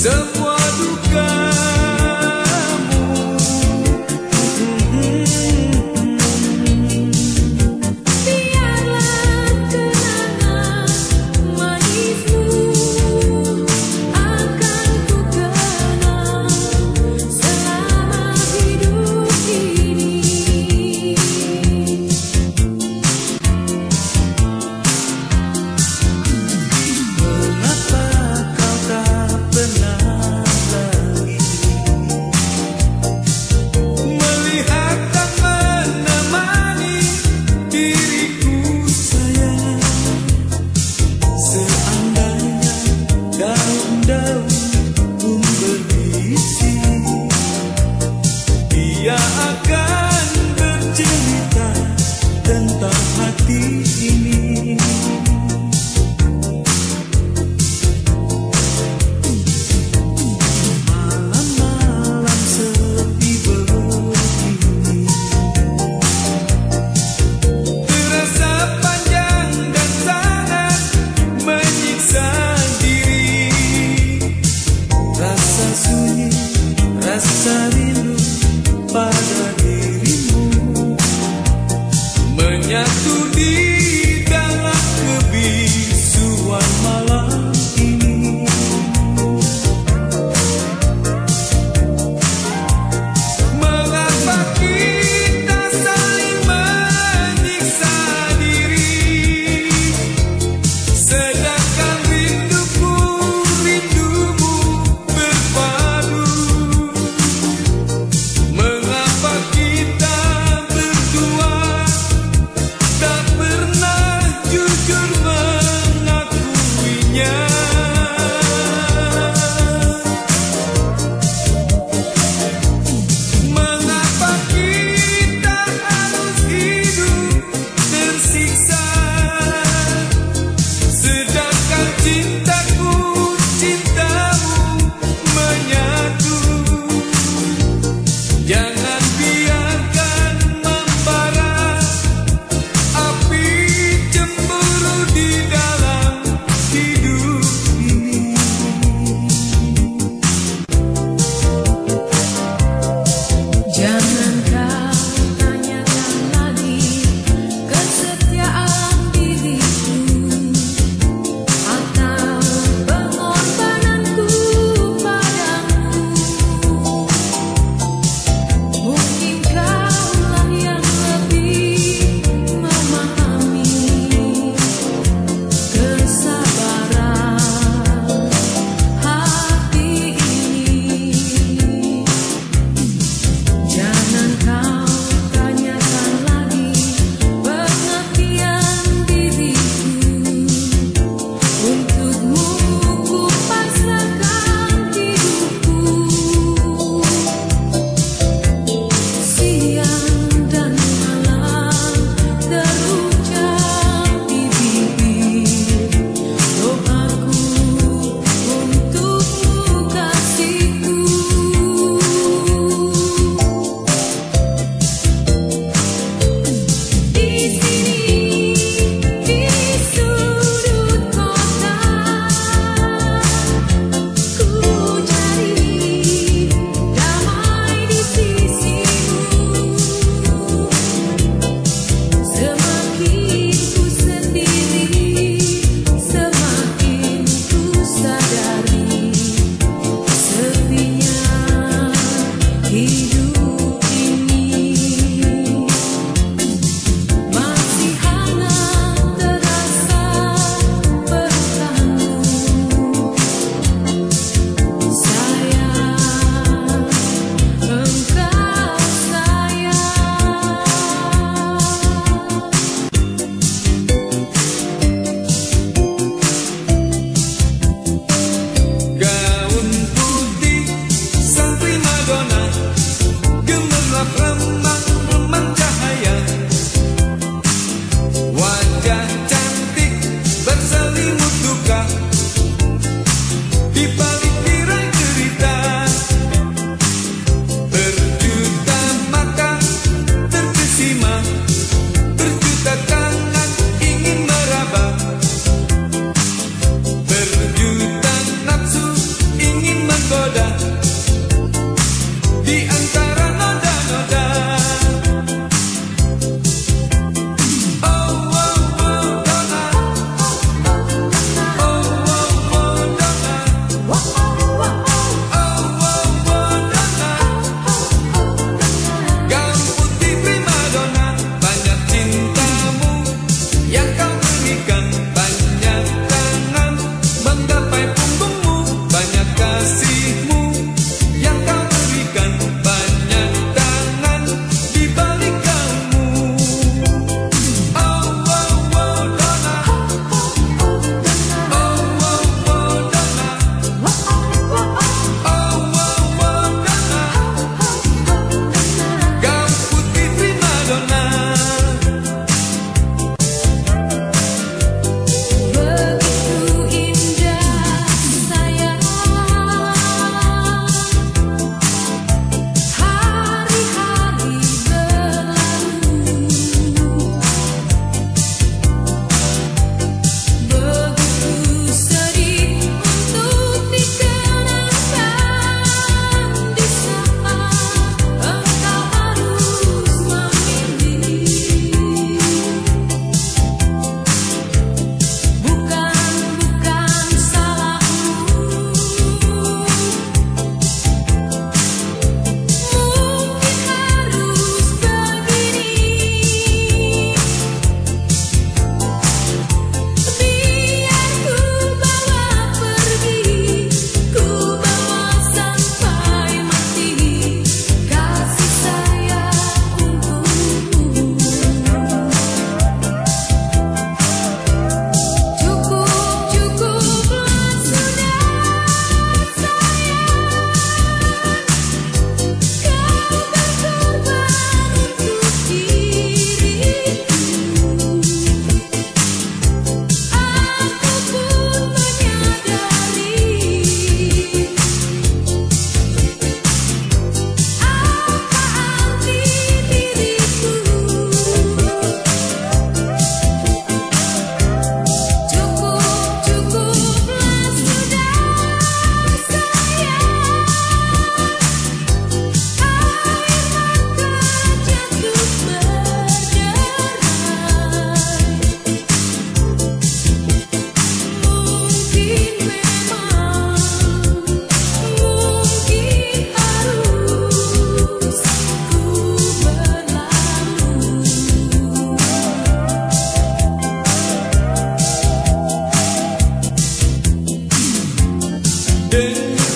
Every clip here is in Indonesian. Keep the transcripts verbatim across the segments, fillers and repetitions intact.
semua dukamu. Biarlah kenangan manismu akan ku kenang selama hidup ini. Mengapa kau tak pernah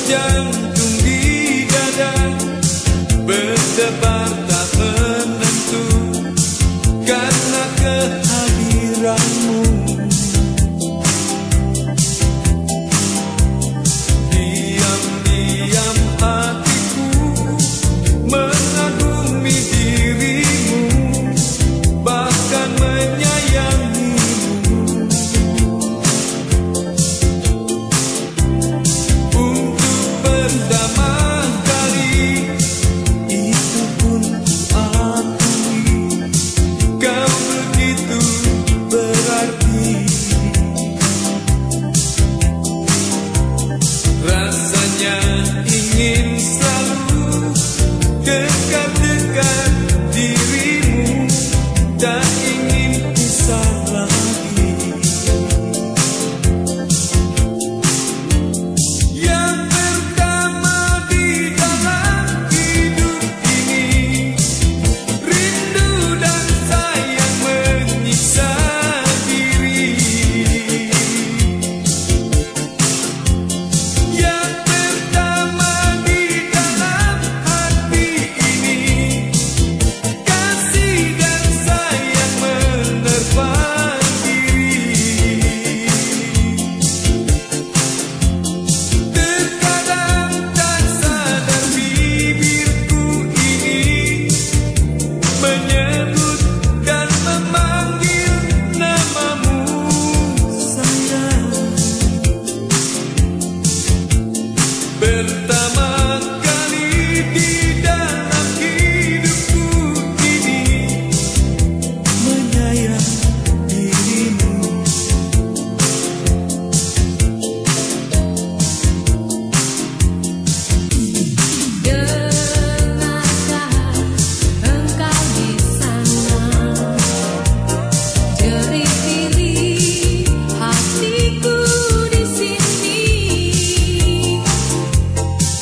jantung di dada berdebar tak menentu karena kehadiranmu. Diam-diam hatiku mengagumi dirimu, bahkan menyayangimu. Untuk pertama kali itu pun ku akui, kau begitu berarti. Rasanya ingin selalu dekat-dekat dirimu, tak ingin pisah lagi. Yang pertama di dalam hidup ini, rindu dan sayang menyiksa diri. Yang pertama di dalam hati ini, kasih dan sayang menerpa diri. Terkadang tak sadar bibirku ini menyebut dan memanggil namamu sayang. Pertama kali di dalam hidupku ini menyayang dirimu. Dengarkah engkau di sana, jerit pilih hatiku di sini.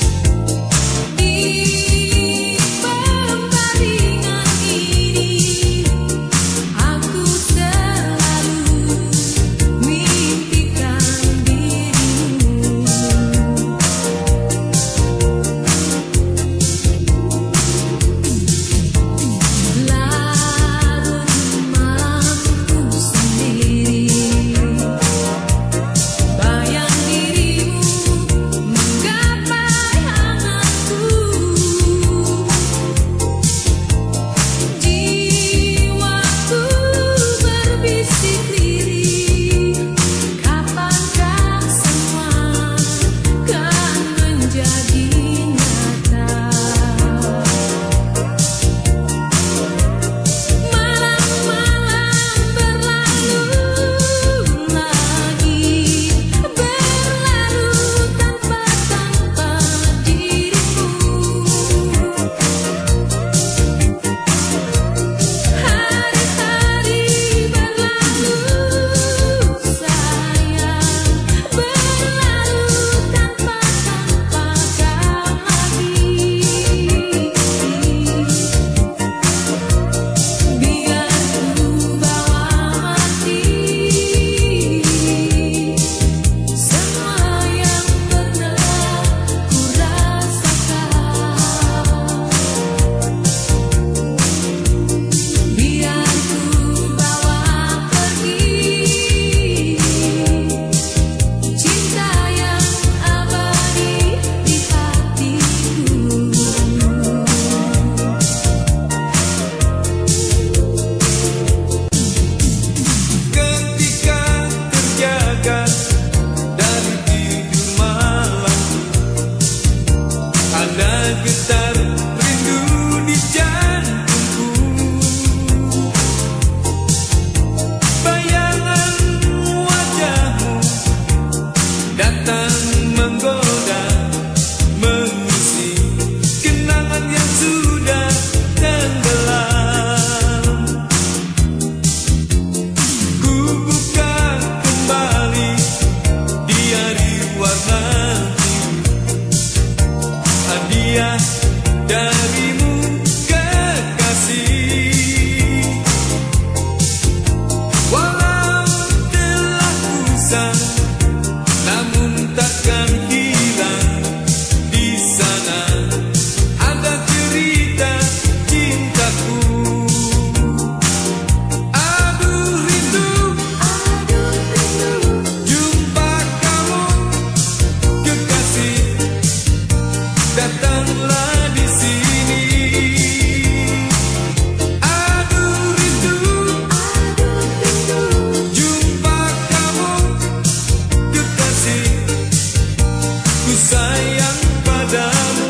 sayang padamu.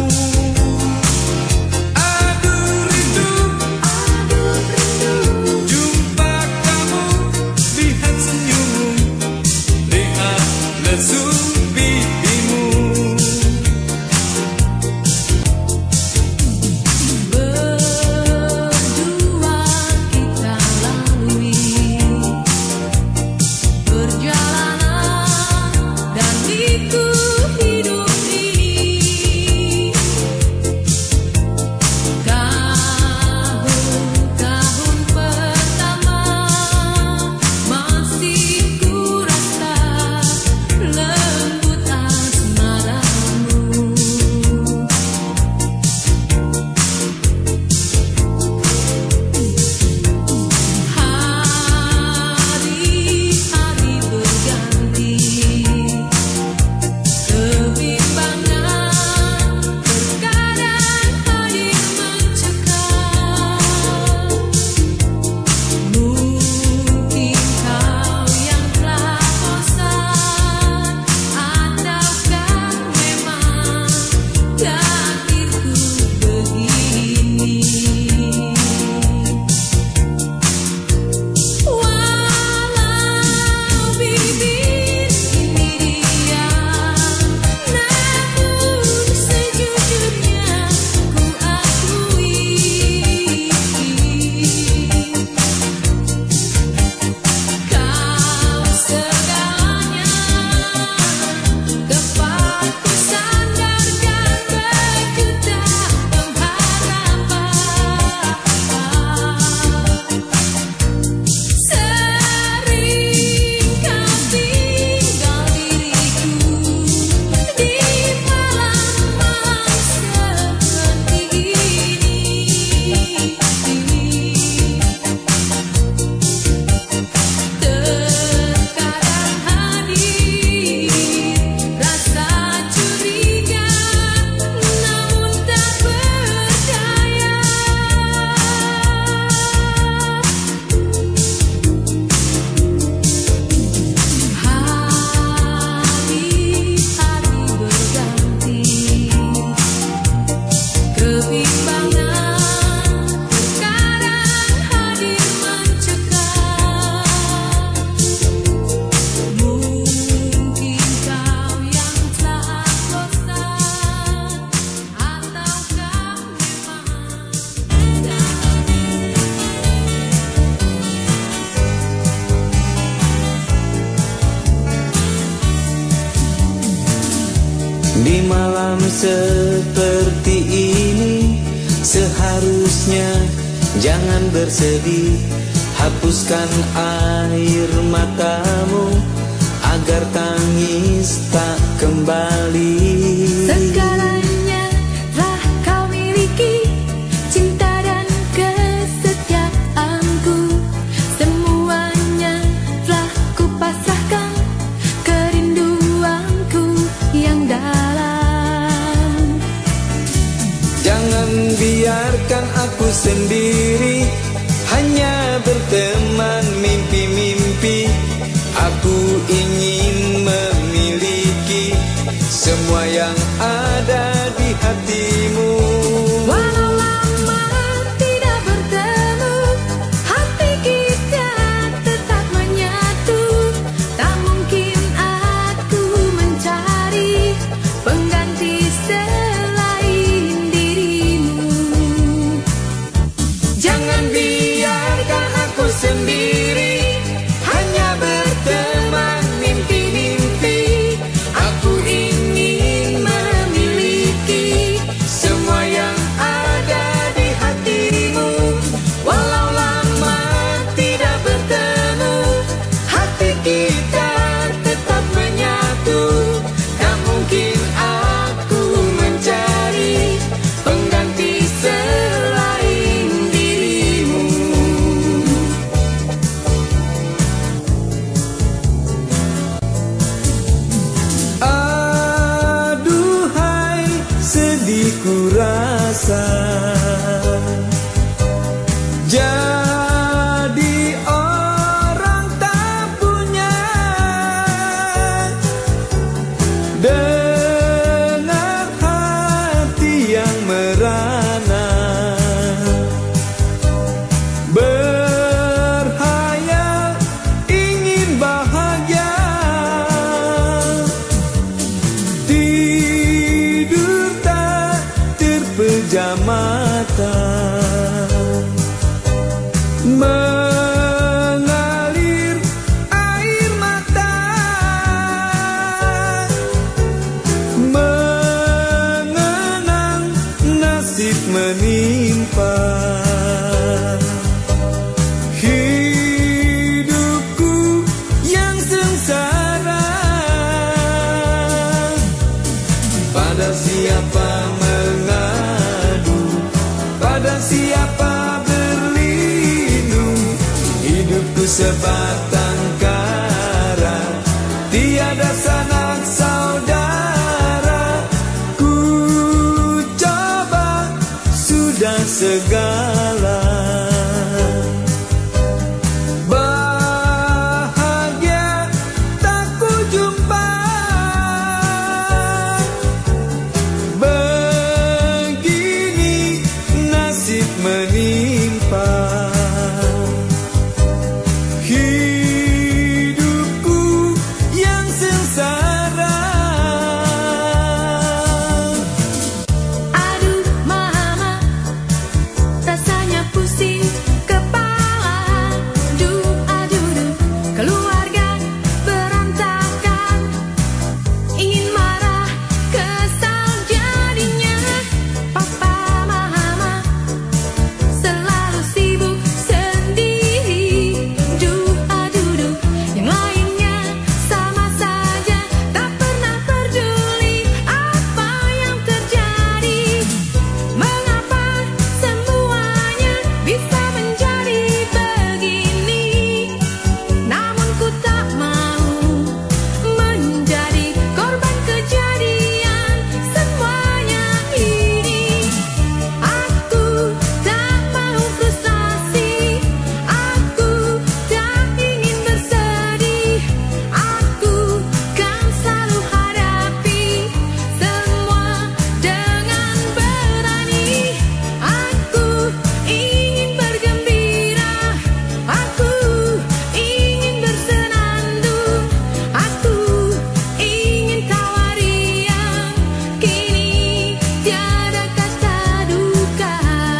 Aduh rindu, jumpa kamu, lihat senyummu, lihat lesu pipimu. Berdua kita lalui perjalanan dan liku hidup ini. Tahun-tahun pertama masih ku rasa lembut asmaramu. Hari-hari berganti, kebimbangan terkadang hadir mencekam. Mungkin kau yang telah bosan, ataukah memang takdirku begini. Walau bibir ini diam, namun sejujurnya ku akui kau segalanya, tepatku sandarkan berjuta pengharapan. Sering kau tinggal diriku di malam-malam seperti ini. Terkadang hadir rasa curiga, namun tak berdaya. Hari-hari berganti, kebimbangan terkadang hadir mencekam. Mungkin kau yang telah bosan, ataukah memang Di malam seperti ini seharusnya jangan bersedih. Hapuskan air matamu agar tangis tak kembali. segalanya telah kau miliki, cinta dan kesetiaanku. Semuanya telah kupasrahkan, kerinduanku yang dalam. Jangan biarkan aku sendiri, hanya berteman mimpi-mimpi. Aku ingin memiliki semua yang ada di hatimu. Walau lama tidak bertemu, hati kita tetap menyatu. Tak mungkin aku mencari pengganti selain dirimu. Jangan biarkan aku sendiri, hanya berteman mimpi-mimpi. Aku ingin memiliki mata, mengalir air mata, mengenang nasib menimpa. Hidupku yang sengsara, pada siapa mengadu, pada siapa berlindung. Hidupku sebatang kara, tiada sanak saudara. Ku coba sudah segala, bahagia tak ku jumpa. Begini nasib menimpa. Hidupku yang sengsara. Aduh mama, rasanya pusing kepala. Duh aduh duh, keluarga berantakan. Ingin marah, kesal jadinya. Papa mama selalu sibuk sendiri. Duh aduh duh, yang lainnya sama saja, tak pernah peduli apa yang terjadi. Mengapa semuanya bisa menjadi begini? Namun ku tak mau menjadi korban kejadian semuanya ini. Aku tak mau frustrasi, aku tak ingin bersedih. Aku kan selalu hadapi semua dengan berani. Aku ingin bergembira, aku ingin bersenandung, aku ingin tawa riang. Kini tiada kata duka.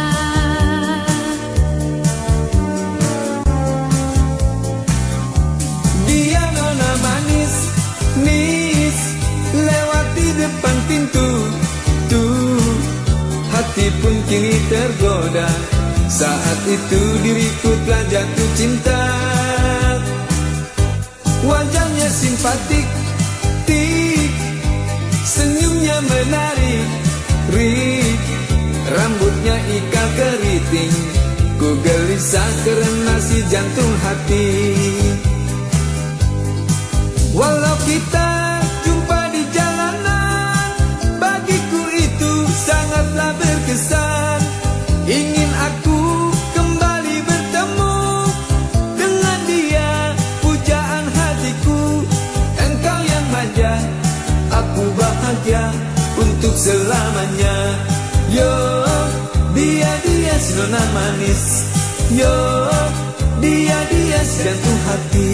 Dia nona manis, nis, lewati depan pintu. Tuh, hati pun kini tergoda. Saat itu diriku telah jatuh cinta. Wajahnya simpatik, tik, senyumnya menarik, rik, rambutnya ikal keriting. Ku gelisah karena si jantung hati. Walau kita jumpa di jalanan, bagiku itu sangatlah berkesan. Ingin aku kembali bertemu dengan dia, pujaan hatiku. Engkau yang manja, aku bahagia untuk selamanya. Yo, dia dia si nona manis. Yo, dia dia si jantung hati.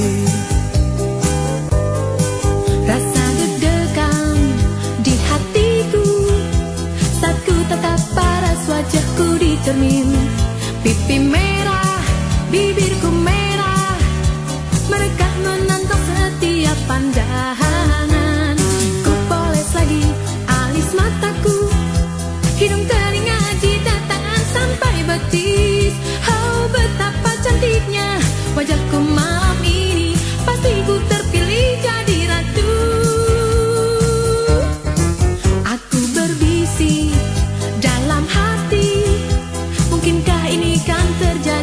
Rasa deg-degan di hatiku saat ku tatap paras wajahku di cermin. Pipi merah, bibirku merah, mereka menantang setiap pandangan. Ku poles lagi alis mataku, hidung telinga jidat tangan sampai betis. Oh betapa cantiknya wajahku malam ini, pasti ku terpilih jadi ratu. Aku berbisik dalam hati, mungkinkah ini kan terjadi?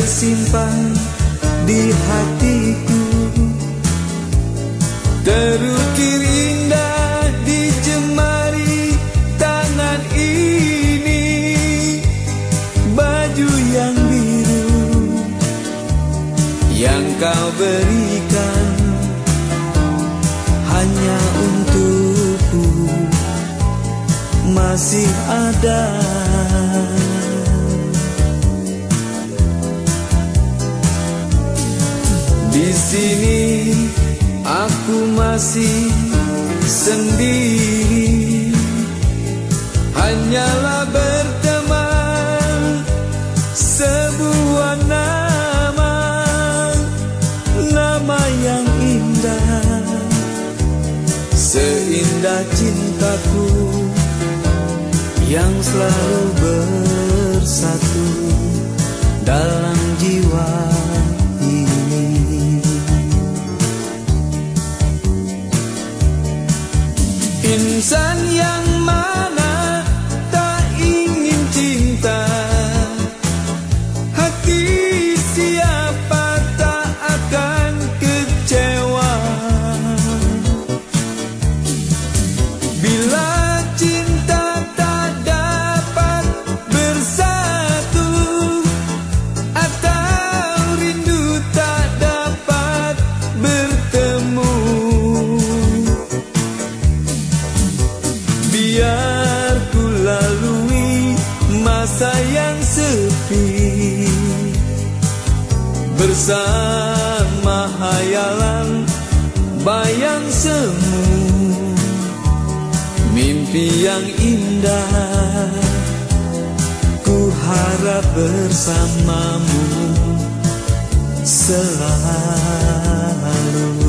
tersimpan di hatiku, terukir indah di jemari tangan ini. Baju yang biru yang kau berikan hanya untukku masih ada. Di sini aku masih sendiri, hanyalah berteman sebuah nama, nama yang indah, seindah cintaku yang selalu bersatu dalam jiwa ini. Insan yang mana tak ingin cinta, hati siapa tak akan kecewa. Bila cinta tak dapat bersatu, atau rindu tak dapat bertemu, biar ku lalui masa yang sepi bersama hayalan bayang semu, mimpi yang indah. Ku harap bersamamu selalu.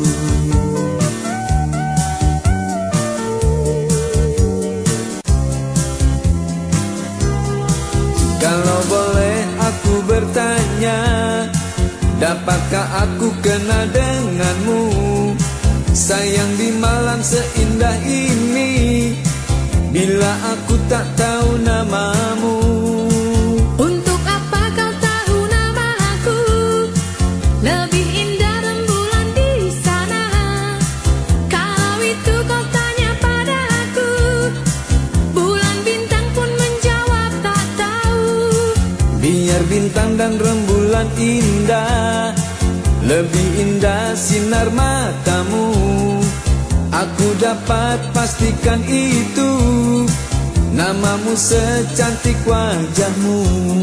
Kalau boleh aku bertanya, dapatkah aku kenal denganmu? Sayang di malam seindah ini, bila aku tak tahu namamu. Untuk apa kau tahu nama aku? Lebih indah rembulan di sana. Kalau itu kau tanya pada aku, bulan bintang pun menjawab tak tahu. Biar bintang dan rembulan indah, lebih indah sinar matamu. Aku dapat pastikan itu, namamu secantik wajahmu.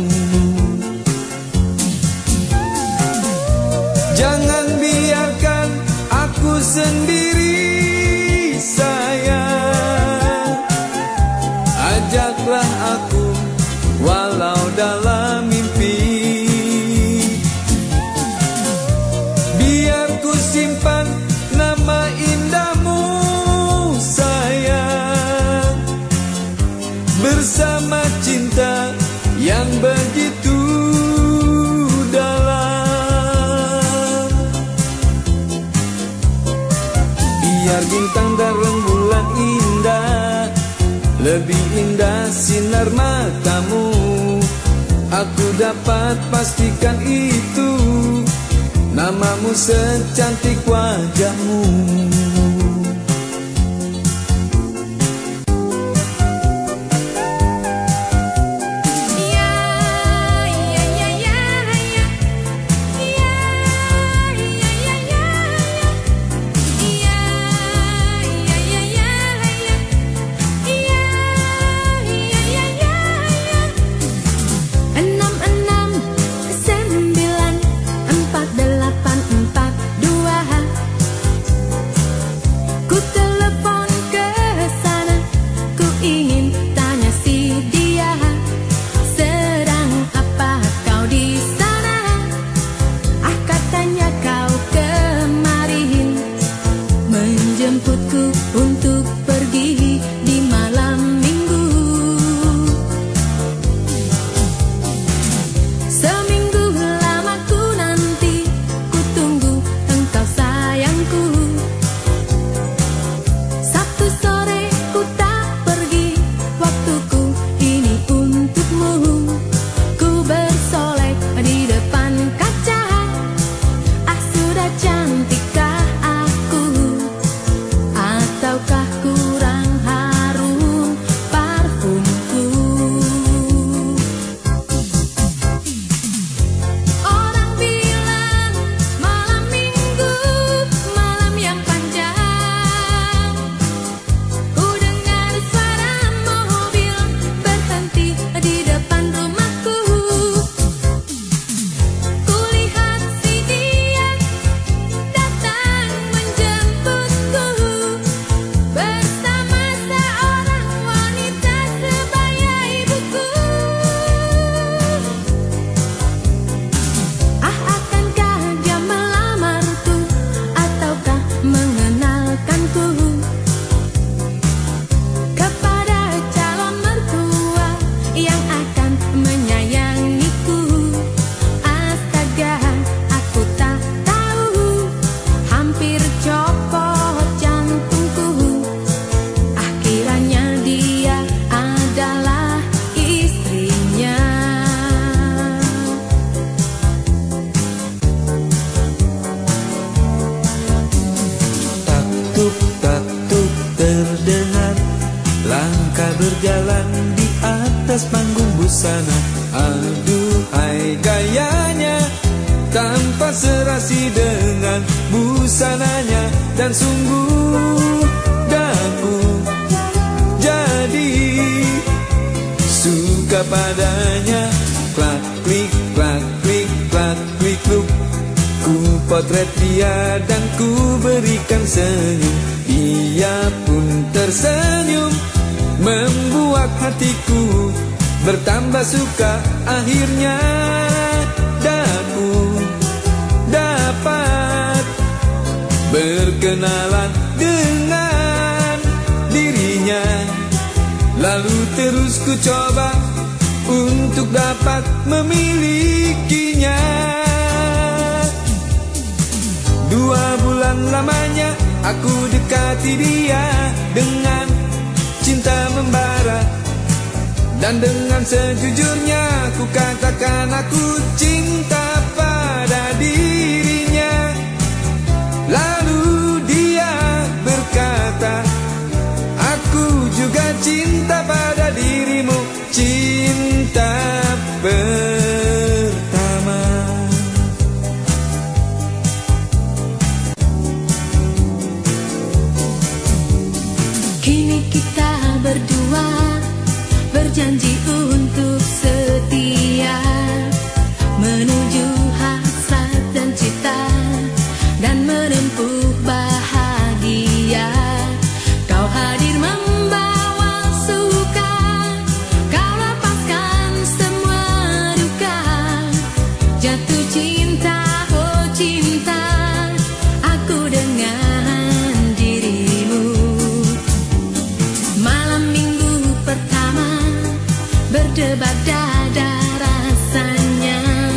Jangan biarkan aku sendiri sayang, ajaklah aku walau dalam mimpi. Biar ku simpan nama indahmu sayang, bersama cinta yang begitu dalam. Biar bintang dan rembulan indah, lebih indah sinar matamu. Aku dapat pastikan itu, namamu secantik wajahmu. Waktuku ini untukmu, ku bersolek di depan ataukah kurang harum parfumku? Orang bilang malam minggu malam yang panjang. Ku dengar suara mobil berhenti di depan rumahku. Kulihat si dia datang menjemputku bersama seorang wanita sebaya ibuku. Ah, akankah dia melamarku ataukah mengenalkanku kepada calon mertua yang akan menyayangiku? Astaga, aku tak tahu, hampir copot jantungku. Akhirnya dia adalah istrinya. Tatuk tatuk terdengar langkah berjalan di atas panggung busana. Aduhai gayanya, tanpa serasi dengan busananya. Dan sungguh daku jadi suka padanya. Klak klik klak klik klak klik kluk. Ku potret dia dan ku berikan senyum. Dia pun tersenyum, membuat hatiku bertambah suka. Akhirnya daku dapat berkenalan dengan dirinya. Lalu terus ku coba untuk dapat memilikinya. Dua bulan lamanya aku dekati dia dengan cinta membara. Dan dengan sejujurnya ku katakan aku cinta pada dirinya. Lalu dia berkata, aku juga cinta pada dirimu. Cinta pertama. Kini kita berdua berjanji untuk setia menuju hasrat dan cita dan menempuh bahagia. Kau hadir membawa suka, kau lepaskan semua duka. Jatuh cinta, oh cinta, aku dengan dirimu. Malam minggu pertama berdebar dada rasanya,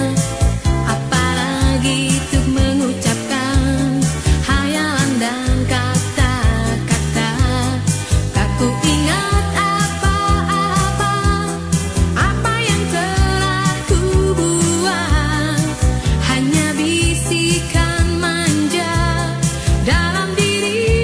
apalagi untuk mengucapkan hayalan dan kata-kata. Tak ku ingat apa-apa, apa yang telah ku buat, hanya bisikan manja dalam diri.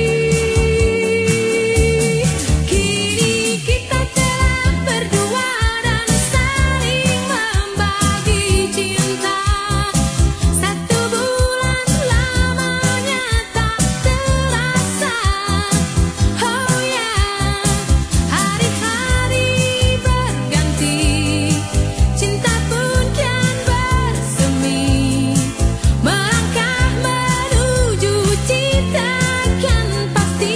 Kini kita telah berdua dan saling membagi cinta. Satu bulan lamanya tak terasa. Oh ya, hari-hari berganti, cinta pun kian bersemi. Melangkah menuju cinta kan pasti.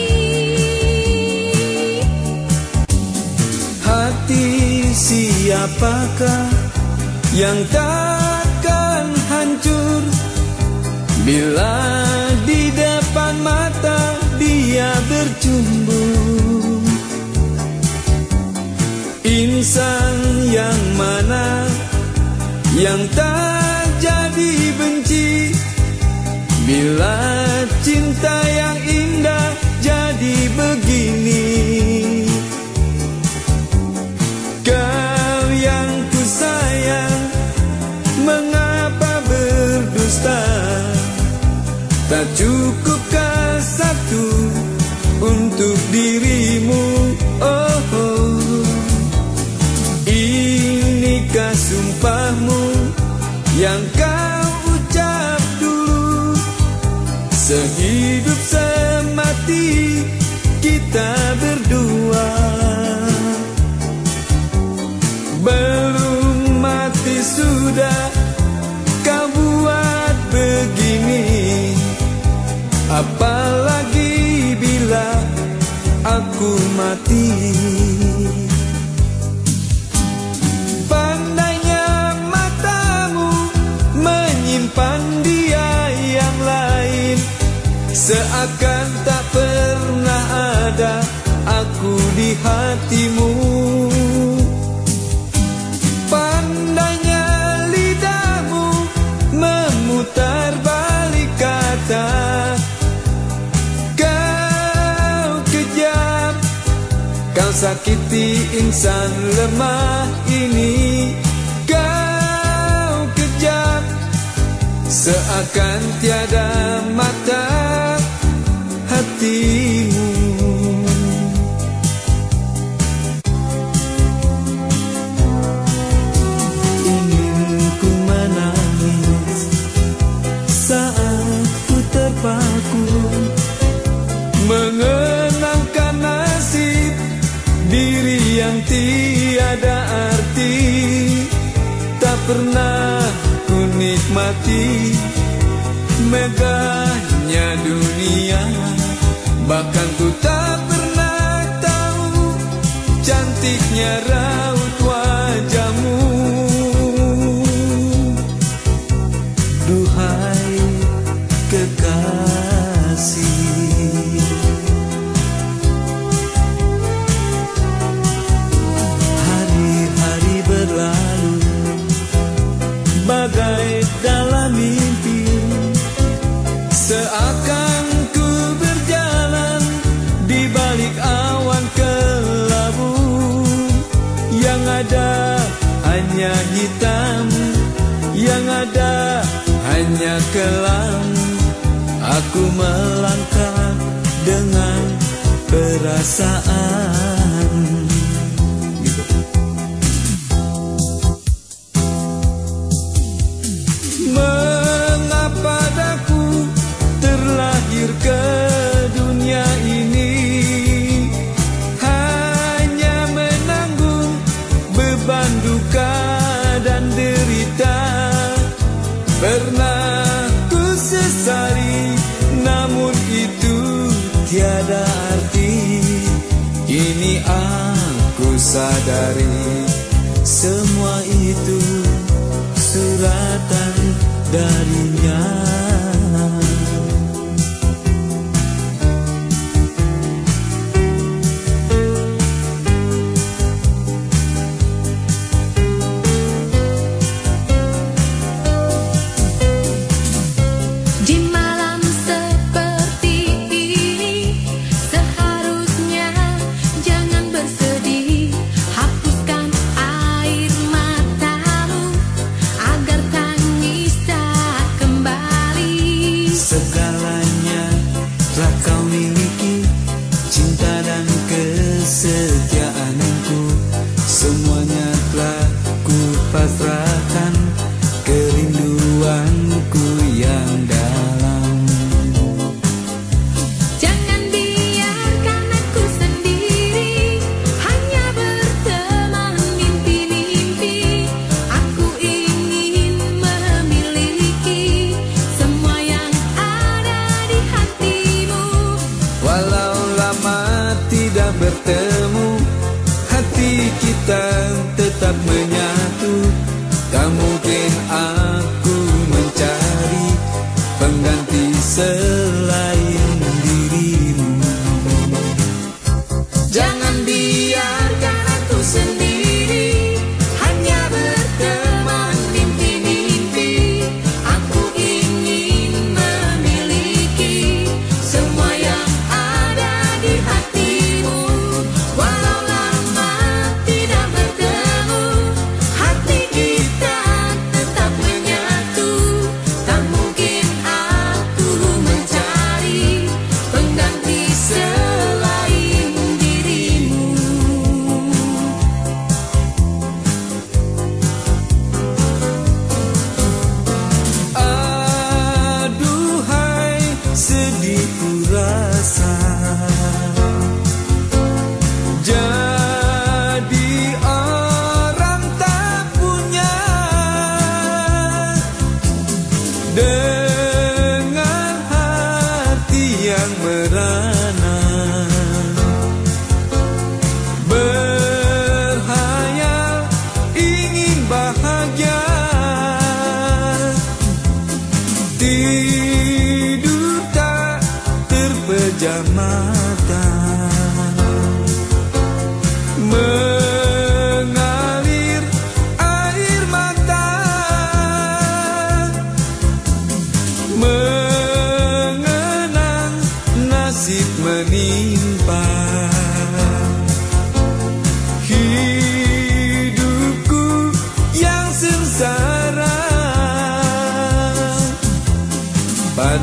Hati siapakah yang takkan hancur bila di depan mata dia bercumbu? Insan yang mana yang tak jadi benci bila cinta yang indah jadi begini? Kau yang ku sayang, mengapa berdusta? Tak cukupkah satu untuk untuk dirimu. Oh, oh. Inikah sumpahmu yang kau ucap dulu? Sehidup semati kita berdua. Belum mati sudah kau buat begini, apalagi bila aku mati. Pandainya matamu menyimpan dia yang lain, seakan tak pernah ada aku di hatimu. Pandainya lidahmu memutar balik kata, kau kejam, kau sakiti insan lemah ini. Kau kejam, seakan tiada mata hatimu. Ingin ku menangis saat ku terpaku, mengenangkan nasib diri yang tiada arti. Tak pernah ku nikmati megahnya dunia, bahkan ku tak pernah tahu cantiknya raut wajahmu. Duhai kekasih, hari-hari berlalu bagai dalam mimpi, seakan ku berjalan di balik awan kelabu. Yang ada hanya hitam, yang ada hanya kelam. Aku melangkah dengan perasaan. Mengapa daku terlahir ke dunia ini, hanya menanggung beban duka dan derita. Pernah ku sesali, namun itu tiada arti. Kini aku sadari semua itu suratan darinya. Di malam seperti ini seharusnya jangan bersedih. Hapuskan air matamu agar tangis tak kembali.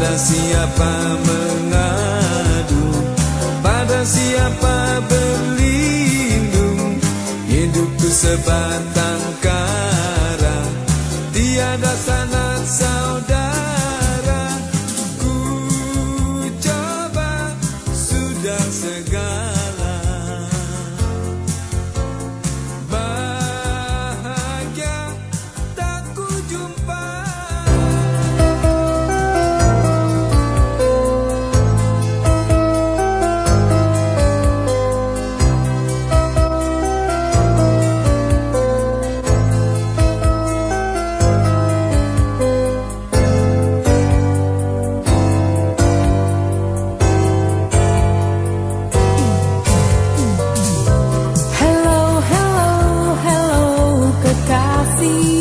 pada siapa mengadu, pada siapa berlindung. Hidupku sebatang kara, tiada sanak saudara. Ku coba sudah segala, bahagia tak ku jumpa. Hello, hello, hello, kekasih.